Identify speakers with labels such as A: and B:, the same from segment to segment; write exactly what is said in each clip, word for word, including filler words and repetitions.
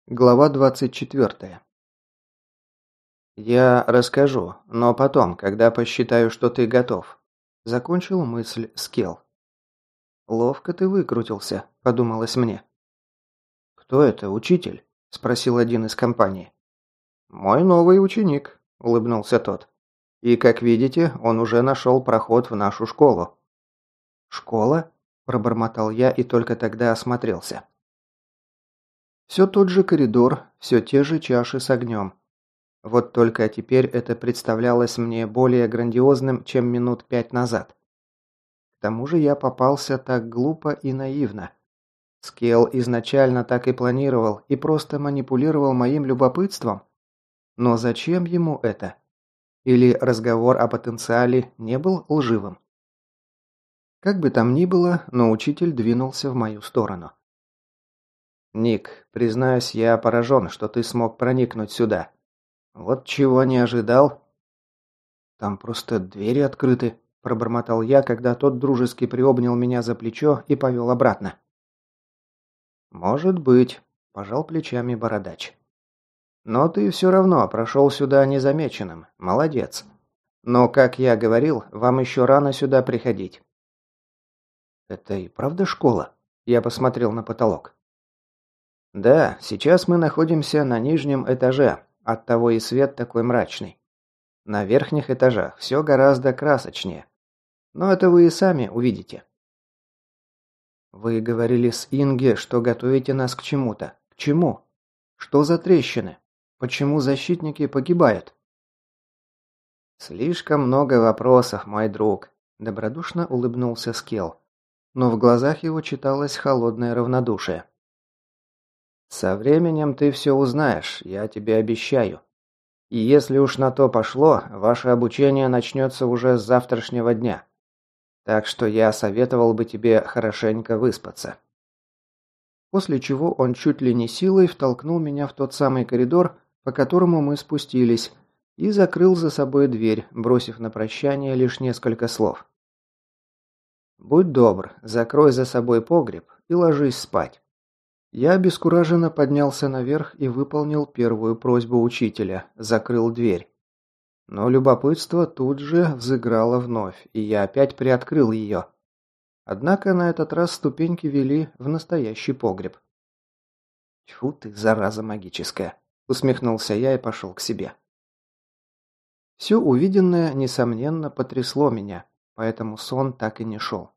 A: Глава двадцать четвертая. «Я расскажу, но потом, когда посчитаю, что ты готов», – закончил мысль Скелл. «Ловко ты выкрутился», – подумалось мне. «Кто это, учитель?» – спросил один из компании. «Мой новый ученик», – улыбнулся тот. «И, как видите, он уже нашел проход в нашу школу». «Школа?» – пробормотал я и только тогда осмотрелся. Все тот же коридор, все те же чаши с огнем. Вот только теперь это представлялось мне более грандиозным, чем минут пять назад. К тому же я попался так глупо и наивно. Скелл изначально так и планировал и просто манипулировал моим любопытством. Но зачем ему это? Или разговор о потенциале не был лживым? Как бы там ни было, но учитель двинулся в мою сторону. «Ник, признаюсь, я поражен, что ты смог проникнуть сюда. Вот чего не ожидал». «Там просто двери открыты», – пробормотал я, когда тот дружески приобнял меня за плечо и повел обратно. «Может быть», – пожал плечами бородач. «Но ты все равно прошел сюда незамеченным. Молодец. Но, как я говорил, вам еще рано сюда приходить». «Это и правда школа?» – я посмотрел на потолок. «Да, сейчас мы находимся на нижнем этаже, оттого и свет такой мрачный. На верхних этажах все гораздо красочнее. Но это вы и сами увидите». «Вы говорили с Инге, что готовите нас к чему-то. К чему? Что за трещины? Почему защитники погибают?» «Слишком много вопросов, мой друг», – добродушно улыбнулся Скелл. Но в глазах его читалось холодное равнодушие. «Со временем ты все узнаешь, я тебе обещаю. И если уж на то пошло, ваше обучение начнется уже с завтрашнего дня. Так что я советовал бы тебе хорошенько выспаться». После чего он чуть ли не силой втолкнул меня в тот самый коридор, по которому мы спустились, и закрыл за собой дверь, бросив на прощание лишь несколько слов. «Будь добр, закрой за собой погреб и ложись спать». Я обескураженно поднялся наверх и выполнил первую просьбу учителя, закрыл дверь. Но любопытство тут же взыграло вновь, и я опять приоткрыл ее. Однако на этот раз ступеньки вели в настоящий погреб. «Тьфу ты, зараза магическая!» – усмехнулся я и пошел к себе. Все увиденное, несомненно, потрясло меня, поэтому сон так и не шел.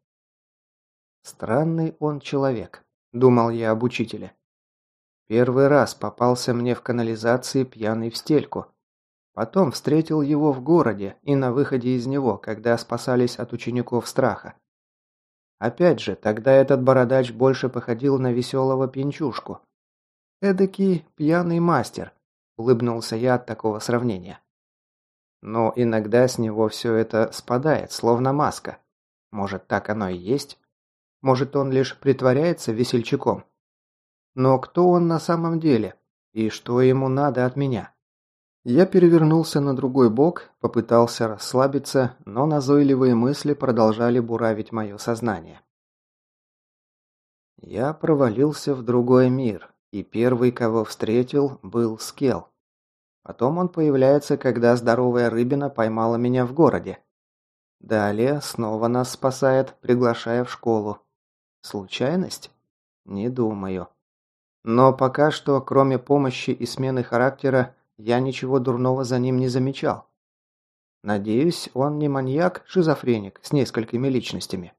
A: Странный он человек. Думал я об учителе. Первый раз попался мне в канализации пьяный в стельку. Потом встретил его в городе и на выходе из него, когда спасались от учеников страха. Опять же, тогда этот бородач больше походил на веселого пьянчушку. Эдакий пьяный мастер, улыбнулся я от такого сравнения. Но иногда с него все это спадает, словно маска. Может, так оно и есть? Может, он лишь притворяется весельчаком? Но кто он на самом деле? И что ему надо от меня? Я перевернулся на другой бок, попытался расслабиться, но назойливые мысли продолжали буравить мое сознание. Я провалился в другой мир, и первый, кого встретил, был Скелл. Потом он появляется, когда здоровая рыбина поймала меня в городе. Далее снова нас спасает, приглашая в школу. Случайность? Не думаю. Но пока что, кроме помощи и смены характера, я ничего дурного за ним не замечал. Надеюсь, он не маньяк-шизофреник с несколькими личностями.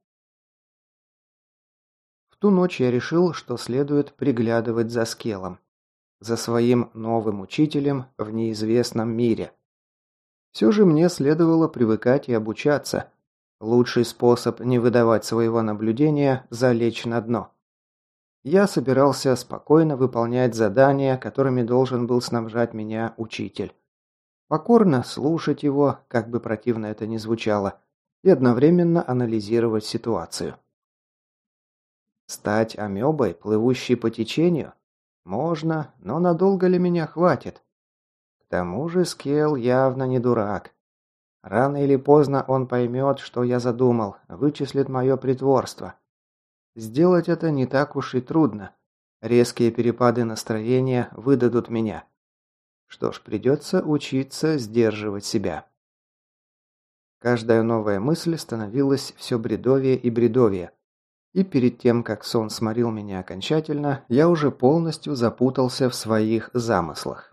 A: В ту ночь я решил, что следует приглядывать за Скеллом, за своим новым учителем в неизвестном мире. Все же мне следовало привыкать и обучаться. Лучший способ не выдавать своего наблюдения – залечь на дно. Я собирался спокойно выполнять задания, которыми должен был снабжать меня учитель. Покорно слушать его, как бы противно это ни звучало, и одновременно анализировать ситуацию. Стать амебой, плывущей по течению? Можно, но надолго ли меня хватит? К тому же Скелл явно не дурак. Рано или поздно он поймет, что я задумал, вычислит мое притворство. Сделать это не так уж и трудно. Резкие перепады настроения выдадут меня. Что ж, придется учиться сдерживать себя. Каждая новая мысль становилась все бредовее и бредовее. И перед тем, как сон сморил меня окончательно, я уже полностью запутался в своих замыслах.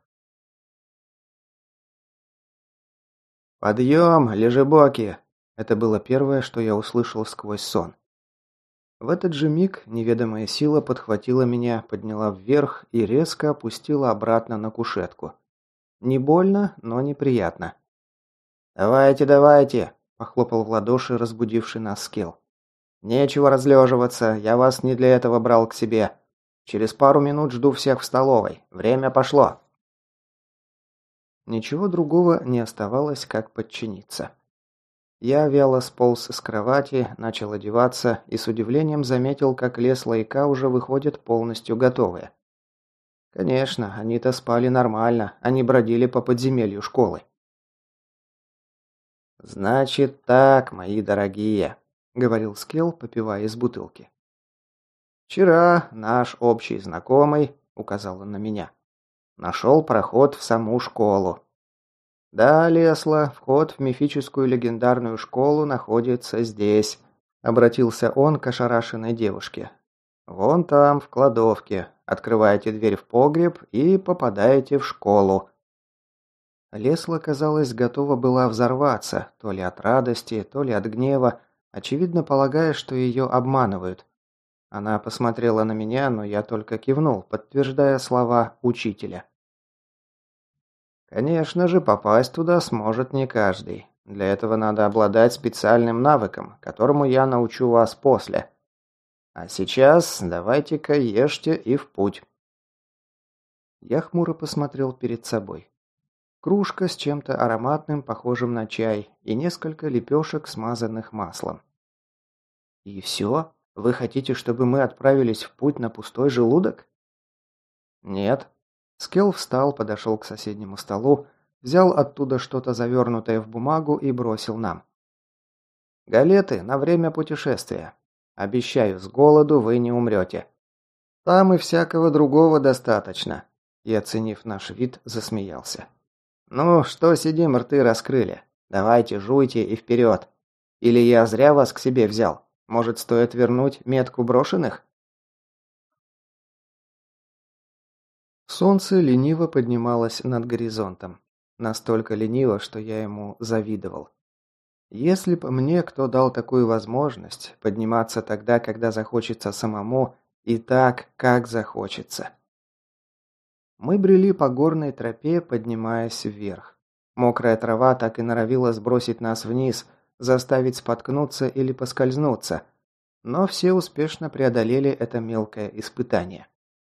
A: «Подъем, лежебоки!» Это было первое, что я услышал сквозь сон. В этот же миг неведомая сила подхватила меня, подняла вверх и резко опустила обратно на кушетку. Не больно, но неприятно. «Давайте, давайте!» – похлопал в ладоши разбудивший нас Скелл. «Нечего разлеживаться, я вас не для этого брал к себе. Через пару минут жду всех в столовой. Время пошло!» Ничего другого не оставалось, как подчиниться. Я вяло сполз с кровати, начал одеваться и с удивлением заметил, как Лесла и Ка уже выходят полностью готовые. Конечно, они-то спали нормально, они бродили по подземелью школы. «Значит так, мои дорогие», — говорил Скелл, попивая из бутылки. «Вчера наш общий знакомый, — указал он на меня, — нашел проход в саму школу. Да, Лесла, вход в мифическую легендарную школу находится здесь», — обратился он к ошарашенной девушке. «Вон там, в кладовке. Открываете дверь в погреб и попадаете в школу». Лесла, казалось, готова была взорваться, то ли от радости, то ли от гнева, очевидно полагая, что ее обманывают. Она посмотрела на меня, но я только кивнул, подтверждая слова учителя. Конечно же, попасть туда сможет не каждый. Для этого надо обладать специальным навыком, которому я научу вас после. А сейчас давайте-ка ешьте и в путь. Я хмуро посмотрел перед собой. Кружка с чем-то ароматным, похожим на чай, и несколько лепешек, смазанных маслом. «И все? Вы хотите, чтобы мы отправились в путь на пустой желудок?» «Нет». Скелл встал, подошел к соседнему столу, взял оттуда что-то завернутое в бумагу и бросил нам. «Галеты на время путешествия. Обещаю, с голоду вы не умрете. Там и всякого другого достаточно». И, оценив наш вид, засмеялся. «Ну, что сидим, рты раскрыли? Давайте, жуйте и вперед. Или я зря вас к себе взял? Может, стоит вернуть метку брошенных?» Солнце лениво поднималось над горизонтом. Настолько лениво, что я ему завидовал. Если б мне кто дал такую возможность, подниматься тогда, когда захочется самому, и так, как захочется. Мы брели по горной тропе, поднимаясь вверх. Мокрая трава так и норовила сбросить нас вниз, заставить споткнуться или поскользнуться, но все успешно преодолели это мелкое испытание.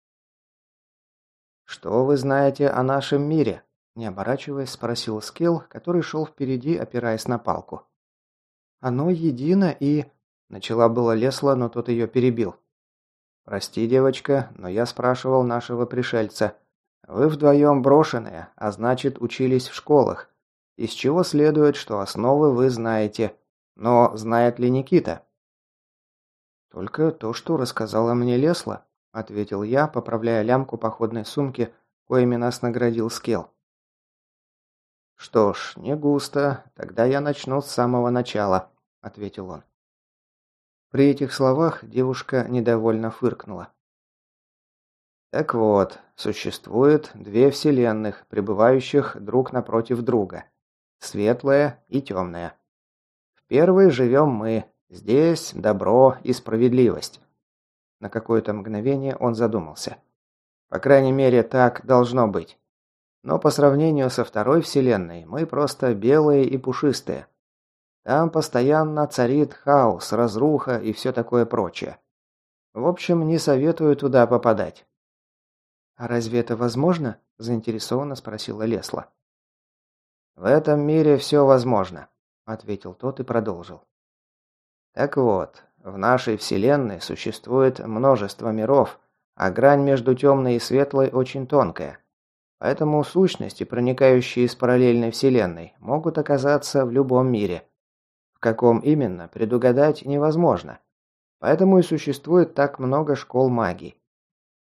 A: «Что вы знаете о нашем мире?» – не оборачиваясь, спросил Скелл, который шел впереди, опираясь на палку. «Оно едино и...» – начала было Лесла, но тот ее перебил. «Прости, девочка, но я спрашивал нашего пришельца. Вы вдвоем брошенные, а значит, учились в школах, из чего следует, что основы вы знаете. Но знает ли Никита?» «Только то, что рассказала мне Лесла», – ответил я, поправляя лямку походной сумки, коими нас наградил Скелл. «Что ж, не густо. Тогда я начну с самого начала», – ответил он. При этих словах девушка недовольно фыркнула. «Так вот, существует две вселенных, пребывающих друг напротив друга. Светлая и темная. В первой живем мы. Здесь добро и справедливость». На какое-то мгновение он задумался. «По крайней мере, так должно быть. Но по сравнению со второй вселенной мы просто белые и пушистые. Там постоянно царит хаос, разруха и все такое прочее. В общем, не советую туда попадать». «А разве это возможно?» – заинтересованно спросила Лесла. «В этом мире все возможно», – ответил тот и продолжил. «Так вот, в нашей вселенной существует множество миров, а грань между темной и светлой очень тонкая. Поэтому сущности, проникающие из параллельной вселенной, могут оказаться в любом мире. В каком именно, предугадать невозможно. Поэтому и существует так много школ магии.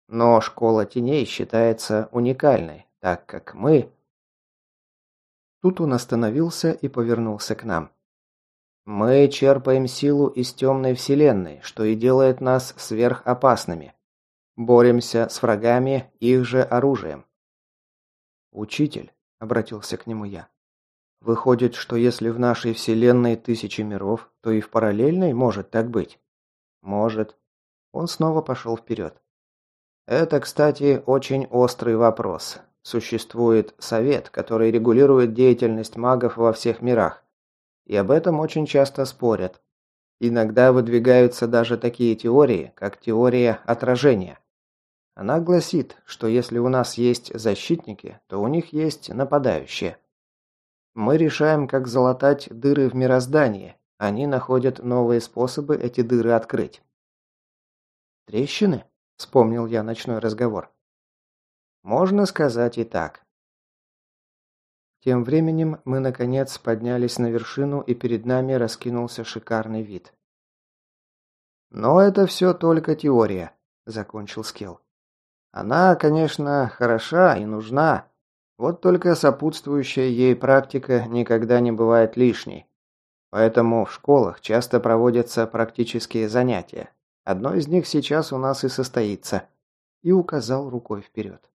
A: Но школа теней считается уникальной, так как мы...» Тут он остановился и повернулся к нам. «Мы черпаем силу из темной вселенной, что и делает нас сверхопасными. Боремся с врагами их же оружием». «Учитель», — обратился к нему я, — «выходит, что если в нашей вселенной тысячи миров, то и в параллельной может так быть?» «Может». Он снова пошел вперед. «Это, кстати, очень острый вопрос. Существует совет, который регулирует деятельность магов во всех мирах. И об этом очень часто спорят. Иногда выдвигаются даже такие теории, как теория отражения. Она гласит, что если у нас есть защитники, то у них есть нападающие. Мы решаем, как залатать дыры в мироздании. Они находят новые способы эти дыры открыть. «Трещины?» – вспомнил я ночной разговор. «Можно сказать и так». Тем временем мы, наконец, поднялись на вершину, и перед нами раскинулся шикарный вид. «Но это все только теория», – закончил Скелл. «Она, конечно, хороша и нужна, вот только сопутствующая ей практика никогда не бывает лишней. Поэтому в школах часто проводятся практические занятия. Одно из них сейчас у нас и состоится», – и указал рукой вперед.